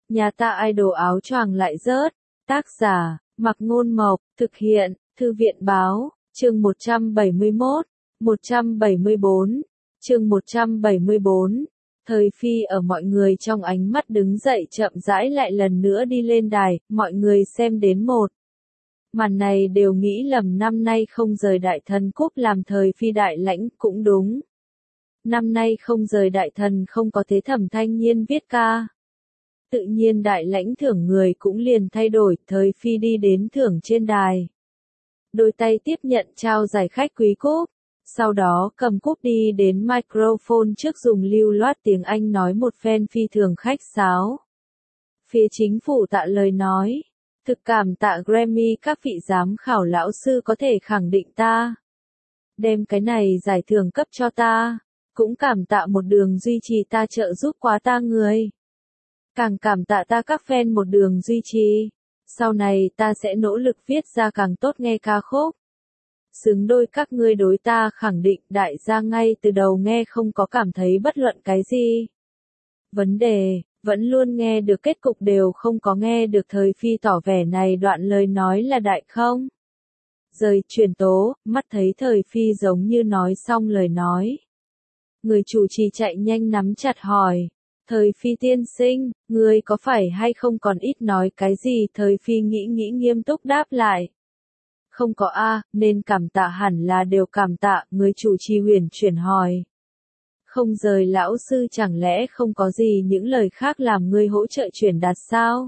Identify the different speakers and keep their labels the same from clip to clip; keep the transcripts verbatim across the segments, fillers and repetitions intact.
Speaker 1: Nhà ta idol áo choàng lại rớt. Tác giả, Mặc Ngôn Mộc, thực hiện, Thư viện Báo, chương một trăm bảy mươi mốt, một trăm bảy mươi bốn, chương một trăm bảy mươi bốn. Thời Phi ở mọi người trong ánh mắt đứng dậy chậm rãi lại lần nữa đi lên đài, mọi người xem đến một. Màn này đều nghĩ lầm năm nay không rời Đại Thần Cúp làm Thời Phi đại lãnh, cũng đúng. Năm nay không rời Đại Thần không có thế Thẩm Thanh Nhiên viết ca. Tự nhiên đại lãnh thưởng người cũng liền thay đổi, Thời Phi đi đến thưởng trên đài. Đôi tay tiếp nhận trao giải khách quý cúp, sau đó cầm cúp đi đến microphone trước dùng lưu loát tiếng Anh nói một phen phi thường khách sáo. Phía chính phủ tạ lời nói, thực cảm tạ Grammy các vị giám khảo lão sư có thể khẳng định ta. Đem cái này giải thưởng cấp cho ta, cũng cảm tạ một đường duy trì ta trợ giúp quá ta người. Càng cảm tạ ta các fan một đường duy trì, sau này ta sẽ nỗ lực viết ra càng tốt nghe ca khúc. Xứng đôi các ngươi đối ta khẳng định đại gia ngay từ đầu nghe không có cảm thấy bất luận cái gì. Vấn đề, vẫn luôn nghe được kết cục đều không có nghe được Thời Phi tỏ vẻ này đoạn lời nói là đại không. Rời truyền tố, mắt thấy Thời Phi giống như nói xong lời nói. Người chủ trì chạy nhanh nắm chặt hỏi. Thời Phi tiên sinh, ngươi có phải hay không còn ít nói cái gì? Thời Phi nghĩ nghĩ nghiêm túc đáp lại. Không có a, nên cảm tạ hẳn là đều cảm tạ, người chủ trì huyền chuyển hỏi. Không rời lão sư chẳng lẽ không có gì những lời khác làm ngươi hỗ trợ chuyển đạt sao?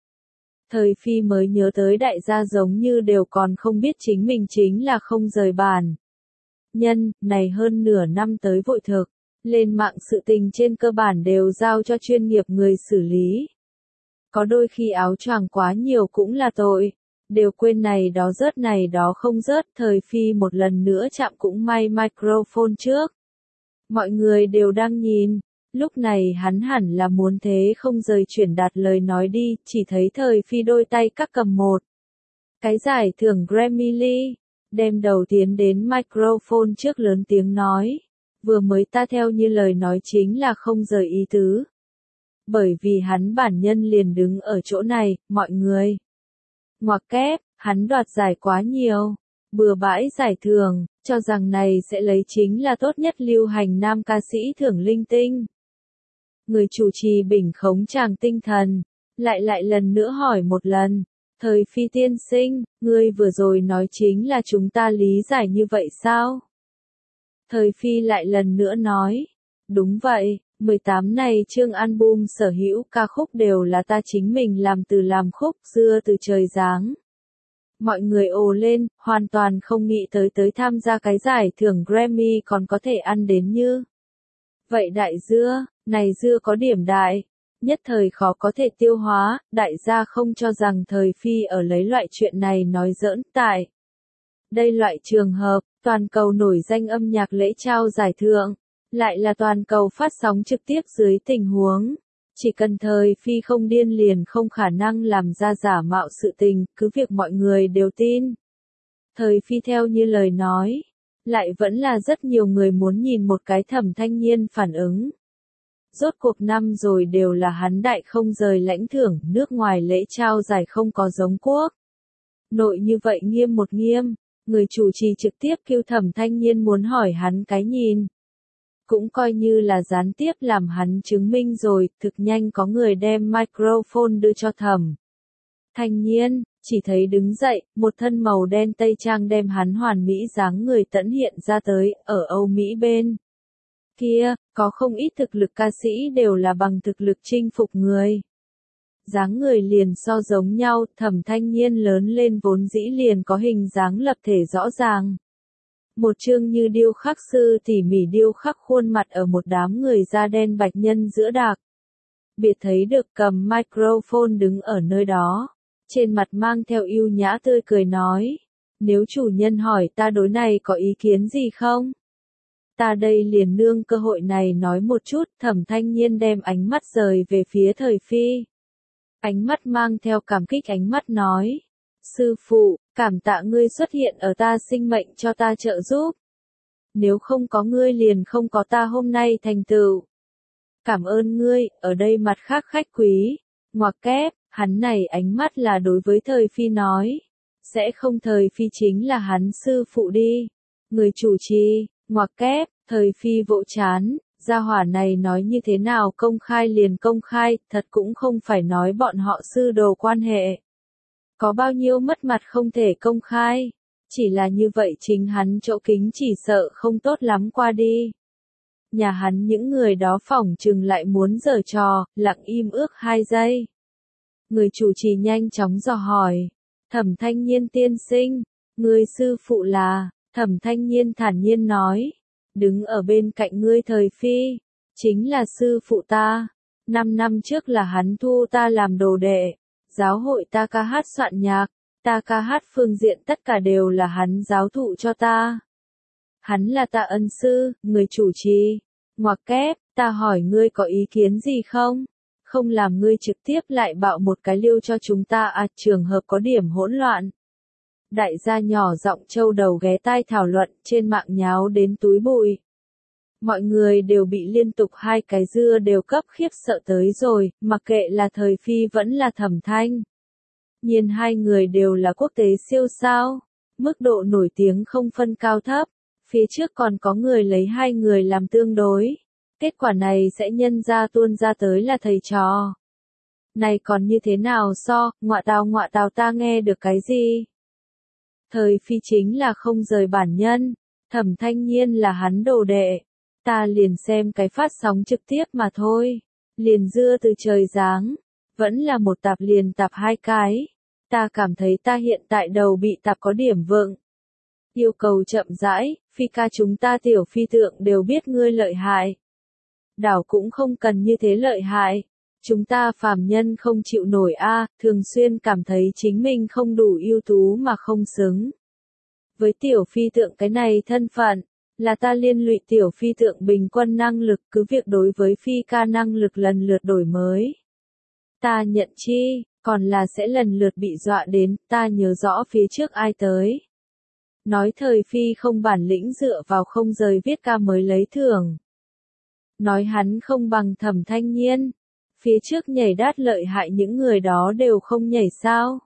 Speaker 1: Thời Phi mới nhớ tới đại gia giống như đều còn không biết chính mình chính là không rời bàn. Nhân, này hơn nửa năm tới vội thực. Lên mạng sự tình trên cơ bản đều giao cho chuyên nghiệp người xử lý. Có đôi khi áo choàng quá nhiều cũng là tội. Đều quên này đó rớt này đó không rớt. Thời Phi một lần nữa chạm cũng may microphone trước. Mọi người đều đang nhìn. Lúc này hắn hẳn là muốn thế không rời chuyển đạt lời nói đi. Chỉ thấy Thời Phi đôi tay các cầm một cái giải thưởng Grammy Lee. Đem đầu tiến đến microphone trước lớn tiếng nói. Vừa mới ta theo như lời nói chính là không rời ý tứ. Bởi vì hắn bản nhân liền đứng ở chỗ này, mọi người. Ngoặc kép, hắn đoạt giải quá nhiều. Bừa bãi giải thưởng, cho rằng này sẽ lấy chính là tốt nhất lưu hành nam ca sĩ thưởng linh tinh. Người chủ trì bình khống tràng tinh thần, lại lại lần nữa hỏi một lần. Thời Phi tiên sinh, ngươi vừa rồi nói chính là chúng ta lý giải như vậy sao? Thời Phi lại lần nữa nói, đúng vậy, mười tám này chương album sở hữu ca khúc đều là ta chính mình làm từ làm khúc xưa từ trời giáng. Mọi người ồ lên, hoàn toàn không nghĩ tới tới tham gia cái giải thưởng Grammy còn có thể ăn đến như. Vậy đại dưa, này dưa có điểm đại, nhất thời khó có thể tiêu hóa, đại gia không cho rằng Thời Phi ở lấy loại chuyện này nói giỡn tại. Đây loại trường hợp, toàn cầu nổi danh âm nhạc lễ trao giải thưởng, lại là toàn cầu phát sóng trực tiếp dưới tình huống. Chỉ cần Thời Phi không điên liền không khả năng làm ra giả mạo sự tình, cứ việc mọi người đều tin. Thời Phi theo như lời nói, lại vẫn là rất nhiều người muốn nhìn một cái Thẩm Thanh Nhiên phản ứng. Rốt cuộc năm rồi đều là hắn đại không rời lãnh thưởng, nước ngoài lễ trao giải không có giống quốc. Nội như vậy nghiêm một nghiêm. Người chủ trì trực tiếp kêu Thẩm Thanh Nhiên muốn hỏi hắn cái nhìn. Cũng coi như là gián tiếp làm hắn chứng minh rồi, thực nhanh có người đem microphone đưa cho Thẩm Thanh Nhiên, chỉ thấy đứng dậy, một thân màu đen tây trang đem hắn hoàn mỹ dáng người tẫn hiện ra tới, ở Âu Mỹ bên kia, có không ít thực lực ca sĩ đều là bằng thực lực chinh phục người. Dáng người liền so giống nhau, Thẩm Thanh Nhiên lớn lên vốn dĩ liền có hình dáng lập thể rõ ràng. Một chương như điêu khắc sư tỉ mỉ điêu khắc khuôn mặt ở một đám người da đen bạch nhân giữa đạc. Biệt thấy được cầm microphone đứng ở nơi đó, trên mặt mang theo ưu nhã tươi cười nói, nếu chủ nhân hỏi ta đối này có ý kiến gì không? Ta đây liền nương cơ hội này nói một chút. Thẩm Thanh Nhiên đem ánh mắt rời về phía Thời Phi. Ánh mắt mang theo cảm kích ánh mắt nói. Sư phụ, cảm tạ ngươi xuất hiện ở ta sinh mệnh cho ta trợ giúp. Nếu không có ngươi liền không có ta hôm nay thành tựu. Cảm ơn ngươi, ở đây mặt khác khách quý. Ngoặc kép, hắn này ánh mắt là đối với Thời Phi nói. Sẽ không Thời Phi chính là hắn sư phụ đi. Người chủ trì, ngoặc kép, Thời Phi vỗ chán, gia hỏa này nói như thế nào công khai liền công khai, thật cũng không phải nói bọn họ sư đồ quan hệ. Có bao nhiêu mất mặt không thể công khai, chỉ là như vậy chính hắn chỗ kính chỉ sợ không tốt lắm qua đi. Nhà hắn những người đó phỏng chừng lại muốn giở trò, lặng im ước hai giây. Người chủ trì nhanh chóng dò hỏi, Thẩm Thanh Nhiên tiên sinh, người sư phụ là, Thẩm Thanh Nhiên thản nhiên nói, đứng ở bên cạnh ngươi Thời Phi, chính là sư phụ ta, năm năm trước là hắn thu ta làm đồ đệ, giáo hội ta ca hát soạn nhạc, ta ca hát phương diện tất cả đều là hắn giáo thụ cho ta. Hắn là ta ân sư, người chủ trì, ngoặc kép, ta hỏi ngươi có ý kiến gì không? Không làm ngươi trực tiếp lại bạo một cái liêu cho chúng ta à, trường hợp có điểm hỗn loạn. Đại gia nhỏ giọng châu đầu ghé tai thảo luận, trên mạng nháo đến túi bụi. Mọi người đều bị liên tục hai cái dưa đều cấp khiếp sợ tới rồi, mặc kệ là Thời Phi vẫn là Thẩm Thanh. Nhiên hai người đều là quốc tế siêu sao, mức độ nổi tiếng không phân cao thấp, phía trước còn có người lấy hai người làm tương đối. Kết quả này sẽ nhân ra tuôn ra tới là thầy trò. Này còn như thế nào so, ngọa tào ngọa tào ta nghe được cái gì? Thời Phi chính là không rời bản nhân, Thẩm Thanh Nhiên là hắn đồ đệ. Ta liền xem cái phát sóng trực tiếp mà thôi. Liền dưa từ trời giáng, vẫn là một tạp liền tạp hai cái. Ta cảm thấy ta hiện tại đầu bị tạp có điểm vượng. Yêu cầu chậm rãi, Phi ca chúng ta tiểu phi tượng đều biết ngươi lợi hại. Đảo cũng không cần như thế lợi hại. Chúng ta phàm nhân không chịu nổi a, thường xuyên cảm thấy chính mình không đủ ưu tú mà không xứng. Với tiểu phi tượng cái này thân phận, là ta liên lụy tiểu phi tượng bình quân năng lực cứ việc đối với phi ca năng lực lần lượt đổi mới. Ta nhận chi, còn là sẽ lần lượt bị dọa đến, ta nhớ rõ phía trước ai tới. Nói Thời Phi không bản lĩnh dựa vào không rời viết ca mới lấy thưởng. Nói hắn không bằng Thẩm Thanh Nhiên. Phía trước nhảy đát lợi hại những người đó đều không nhảy sao.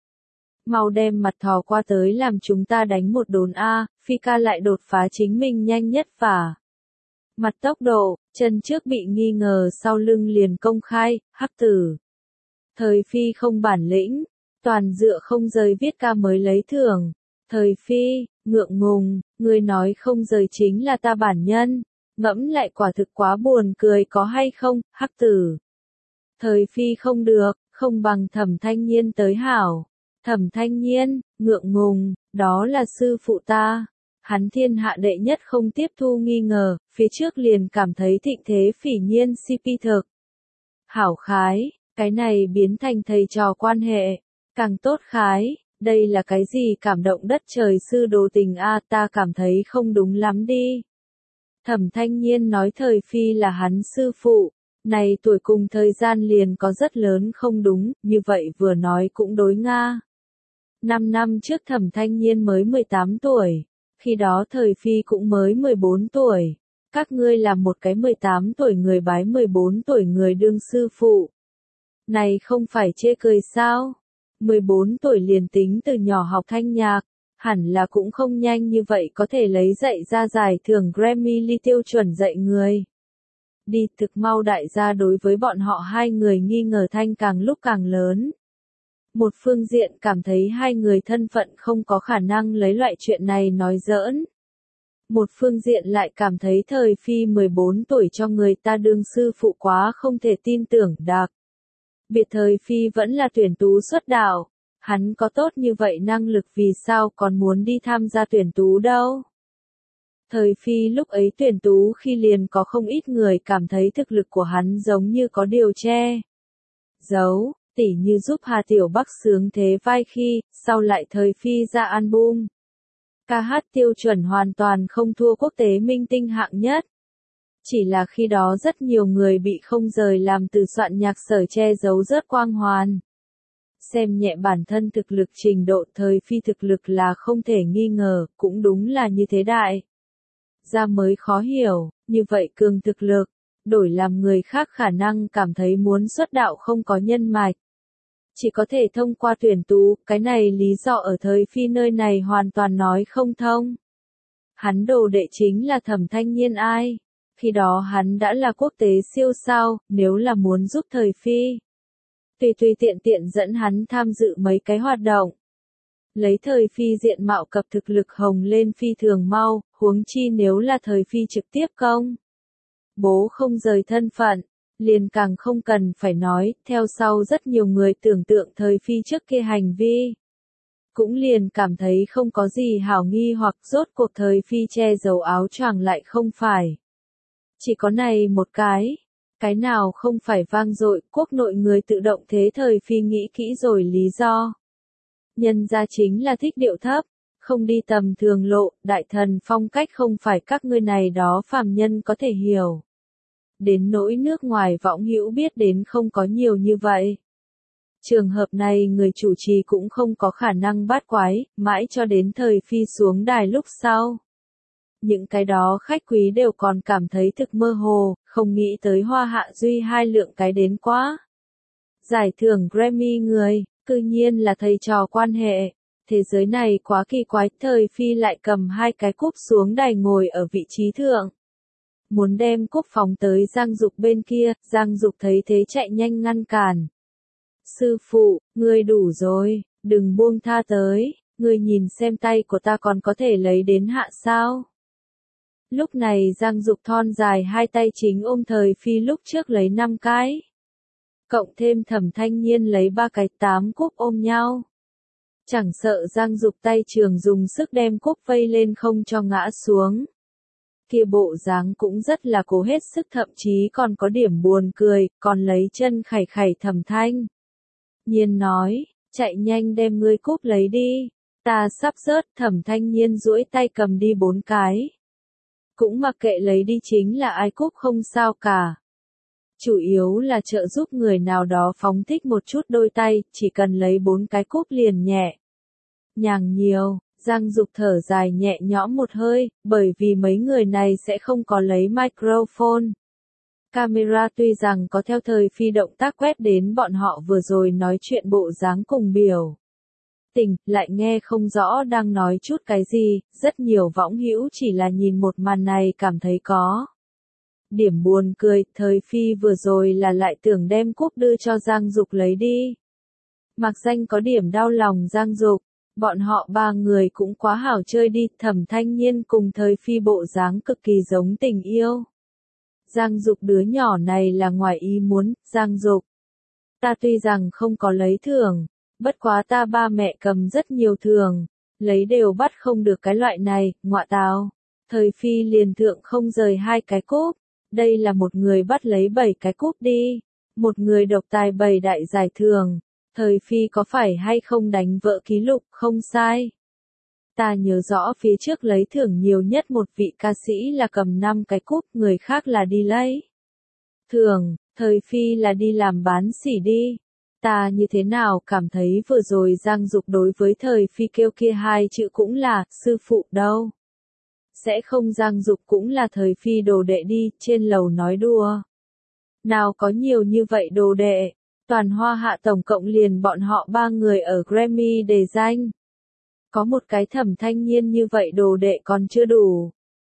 Speaker 1: Mau đem mặt thò qua tới làm chúng ta đánh một đốn A, Phi ca lại đột phá chính mình nhanh nhất và mặt tốc độ, chân trước bị nghi ngờ sau lưng liền công khai, hắc tử. Thời Phi không bản lĩnh, toàn dựa không rời viết ca mới lấy thưởng. Thời Phi, ngượng ngùng, người nói không rời chính là ta bản nhân, ngẫm lại quả thực quá buồn cười có hay không, hắc tử. Thời Phi không được, không bằng Thẩm Thanh Nhiên tới hảo. Thẩm Thanh Nhiên, ngượng ngùng, đó là sư phụ ta. Hắn thiên hạ đệ nhất không tiếp thu nghi ngờ, phía trước liền cảm thấy thịnh thế Phỉ Nhiên xê pê thực. Hảo khái, cái này biến thành thầy trò quan hệ, càng tốt khái, đây là cái gì cảm động đất trời sư đồ tình a, ta cảm thấy không đúng lắm đi. Thẩm Thanh Nhiên nói Thời Phi là hắn sư phụ, này tuổi cùng thời gian liền có rất lớn không đúng, như vậy vừa nói cũng đối nga. Năm năm trước Thẩm Thanh Nhiên mới mười tám tuổi, khi đó Thời Phi cũng mới mười bốn tuổi. Các ngươi làm một cái mười tám tuổi người bái mười bốn tuổi người đương sư phụ. Này không phải chê cười sao? mười bốn tuổi liền tính từ nhỏ học thanh nhạc, hẳn là cũng không nhanh như vậy có thể lấy dạy ra giải thưởng Grammy Lee tiêu chuẩn dạy người. Đi thực mau đại gia đối với bọn họ hai người nghi ngờ thanh càng lúc càng lớn. Một phương diện cảm thấy hai người thân phận không có khả năng lấy loại chuyện này nói giỡn. Một phương diện lại cảm thấy Thời Phi mười bốn tuổi cho người ta đương sư phụ quá không thể tin tưởng đặc. Biệt Thời Phi vẫn là tuyển tú xuất đạo, hắn có tốt như vậy năng lực vì sao còn muốn đi tham gia tuyển tú đâu. Thời Phi lúc ấy tuyển tú khi liền có không ít người cảm thấy thực lực của hắn giống như có điều che giấu, tỉ như giúp Hà Tiểu Bắc sướng thế vai khi, sau lại Thời Phi ra album. Ca hát tiêu chuẩn hoàn toàn không thua quốc tế minh tinh hạng nhất. Chỉ là khi đó rất nhiều người bị không rời làm từ soạn nhạc sở che giấu rớt quang hoàn. Xem nhẹ bản thân thực lực trình độ Thời Phi thực lực là không thể nghi ngờ, cũng đúng là như thế đại. Ra mới khó hiểu, như vậy cường thực lực, đổi làm người khác khả năng cảm thấy muốn xuất đạo không có nhân mạch. Chỉ có thể thông qua tuyển tú, cái này lý do ở thời phi nơi này hoàn toàn nói không thông. Hắn đồ đệ chính là Thẩm Thanh Nhiên ai? Khi đó hắn đã là quốc tế siêu sao, nếu là muốn giúp thời phi. Tùy tùy tiện tiện dẫn hắn tham dự mấy cái hoạt động. Lấy thời phi diện mạo cập thực lực hồng lên phi thường mau, huống chi nếu là thời phi trực tiếp công. Bố không rời thân phận, liền càng không cần phải nói, theo sau rất nhiều người tưởng tượng thời phi trước kia hành vi. Cũng liền cảm thấy không có gì hảo nghi hoặc rốt cuộc thời phi che giấu áo choàng lại không phải. Chỉ có này một cái, cái nào không phải vang dội, quốc nội người tự động thế thời phi nghĩ kỹ rồi lý do. Nhân ra chính là thích điệu thấp, không đi tầm thường lộ, đại thần phong cách không phải các ngươi này đó phàm nhân có thể hiểu. Đến nỗi nước ngoài võng hữu biết đến không có nhiều như vậy. Trường hợp này người chủ trì cũng không có khả năng bát quái, mãi cho đến thời phi xuống đài lúc sau. Những cái đó khách quý đều còn cảm thấy thực mơ hồ, không nghĩ tới Hoa Hạ Duy hai lượng cái đến quá. Giải thưởng Grammy người, cư nhiên là thầy trò quan hệ. Thế giới này quá kỳ quái, thời phi lại cầm hai cái cúp xuống đài ngồi ở vị trí thượng. Muốn đem cúp phóng tới Giang Dục bên kia, Giang Dục thấy thế chạy nhanh ngăn cản. Sư phụ, ngươi đủ rồi, đừng buông tha tới, ngươi nhìn xem tay của ta còn có thể lấy đến hạ sao. Lúc này Giang Dục thon dài hai tay chính ôm thời phi lúc trước lấy năm cái. Cộng thêm Thẩm Thanh Nhiên lấy ba cái tám cúp ôm nhau. Chẳng sợ Giang Dục tay trường dùng sức đem cúp vây lên không cho ngã xuống. Kia bộ dáng cũng rất là cố hết sức, thậm chí còn có điểm buồn cười, còn lấy chân khẩy khẩy Thẩm Thanh Nhiên nói, chạy nhanh đem ngươi cúp lấy đi, ta sắp rớt. Thẩm Thanh Nhiên duỗi tay cầm đi bốn cái. Cũng mặc kệ lấy đi chính là ai cúp không sao cả. Chủ yếu là trợ giúp người nào đó phóng thích một chút đôi tay, chỉ cần lấy bốn cái cúp liền nhẹ nhàng nhiều. Giang Dục thở dài nhẹ nhõm một hơi, bởi vì mấy người này sẽ không có lấy microphone. Camera tuy rằng có theo thời phi động tác quét đến bọn họ vừa rồi nói chuyện bộ dáng cùng biểu tình, lại nghe không rõ đang nói chút cái gì, rất nhiều võng hữu chỉ là nhìn một màn này cảm thấy có điểm buồn cười, thời phi vừa rồi là lại tưởng đem cúp đưa cho Giang Dục lấy đi. Mặc danh có điểm đau lòng Giang Dục, bọn họ ba người cũng quá hảo chơi đi, Thẩm Thanh Nhiên cùng thời phi bộ dáng cực kỳ giống tình yêu. Giang Dục đứa nhỏ này là ngoài ý muốn, Giang Dục. Ta tuy rằng không có lấy thưởng, bất quá ta ba mẹ cầm rất nhiều thưởng, lấy đều bắt không được cái loại này, ngọa tào. Thời phi liền thượng không rời hai cái cúp, đây là một người bắt lấy bảy cái cúp đi, một người độc tài bảy đại giải thưởng. Thời phi có phải hay không đánh vỡ ký lục, không sai. Ta nhớ rõ phía trước lấy thưởng nhiều nhất một vị ca sĩ là cầm năm cái cúp, người khác là đi lấy thưởng, thời phi là đi làm bán xỉ đi. Ta như thế nào cảm thấy vừa rồi Giang Dục đối với thời phi kêu kia hai chữ cũng là, sư phụ đâu. Sẽ không Giang Dục cũng là thời phi đồ đệ đi, trên lầu nói đùa. Nào có nhiều như vậy đồ đệ. Toàn Hoa Hạ tổng cộng liền bọn họ ba người ở Grammy đề danh. Có một cái Thẩm Thanh Nhiên như vậy đồ đệ còn chưa đủ.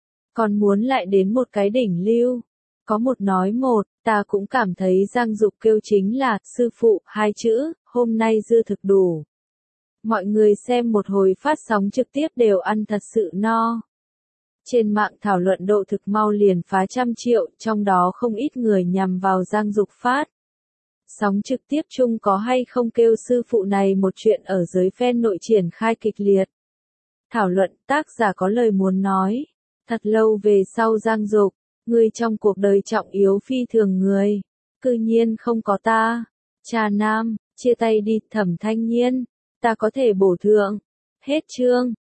Speaker 1: Còn muốn lại đến một cái đỉnh lưu. Có một nói một, ta cũng cảm thấy Giang Dục kêu chính là, sư phụ, hai chữ, hôm nay dư thực đủ. Mọi người xem một hồi phát sóng trực tiếp đều ăn thật sự no. Trên mạng thảo luận độ thực mau liền phá trăm triệu, trong đó không ít người nhằm vào Giang Dục phát. Sóng trực tiếp chung có hay không kêu sư phụ này một chuyện ở giới fan nội triển khai kịch liệt. Thảo luận, tác giả có lời muốn nói. Thật lâu về sau Giang Dục, người trong cuộc đời trọng yếu phi thường người. Cư nhiên không có ta. Trà Nam, chia tay đi. Thẩm Thanh Nhiên, ta có thể bổ thượng. Hết chương.